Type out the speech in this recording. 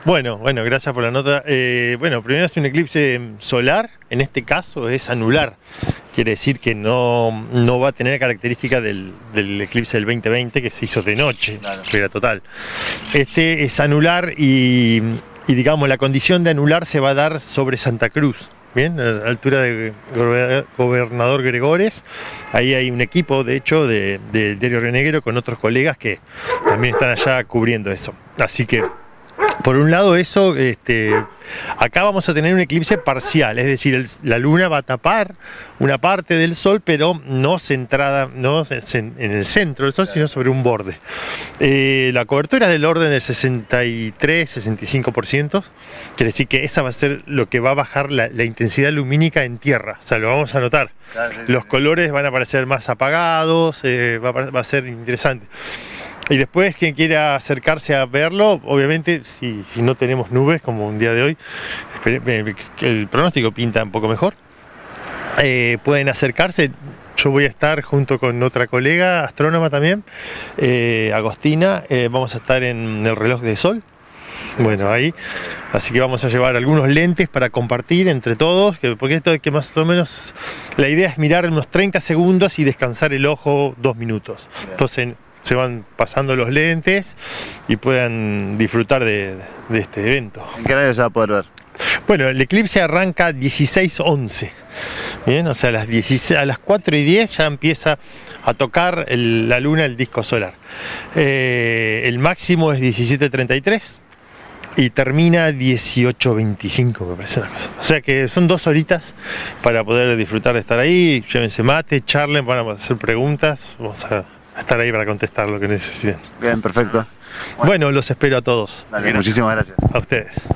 Bueno, gracias por la nota. Bueno, primero es un eclipse solar, en este caso es anular. Quiere decir que no va a tener características del eclipse del 2020 que se hizo de noche, claro. Era total. Este es anular y digamos la condición de anular se va a dar sobre Santa Cruz. Bien, a la altura de Gobernador Gregores. Ahí hay un equipo, de hecho, del diario Río Negro con otros colegas que también están allá cubriendo eso. Así que, por un lado eso, acá vamos a tener un eclipse parcial, es decir, la luna va a tapar una parte del sol, pero no centrada, no en el centro del sol, sino sobre un borde. La cobertura es del orden del 63-65%, quiere decir que esa va a ser lo que va a bajar la intensidad lumínica en tierra, o sea, lo vamos a notar. Los colores van a aparecer más apagados, va a ser interesante. Y después, quien quiera acercarse a verlo, obviamente, si no tenemos nubes, como un día de hoy, el pronóstico pinta un poco mejor, pueden acercarse. Yo voy a estar junto con otra colega, astrónoma también, Agostina, vamos a estar en el reloj de sol. Bueno, ahí, así que vamos a llevar algunos lentes para compartir entre todos, porque esto es que más o menos, la idea es mirar unos 30 segundos y descansar el ojo 2 minutos. Entonces, se van pasando los lentes y puedan disfrutar de este evento. ¿En qué horario se va a poder ver? Bueno, el eclipse arranca 16:11. Bien, o sea, a las 4:10 ya empieza a tocar la luna el disco solar. El máximo es 17:33 y termina 18:25, me parece una cosa. O sea que son 2 horitas para poder disfrutar de estar ahí. Llévense mate, charlen, van a hacer preguntas. Vamos a estar ahí para contestar lo que necesiten. Bien, perfecto. Bueno, los espero a todos. Dale, muchísimas gracias. A ustedes.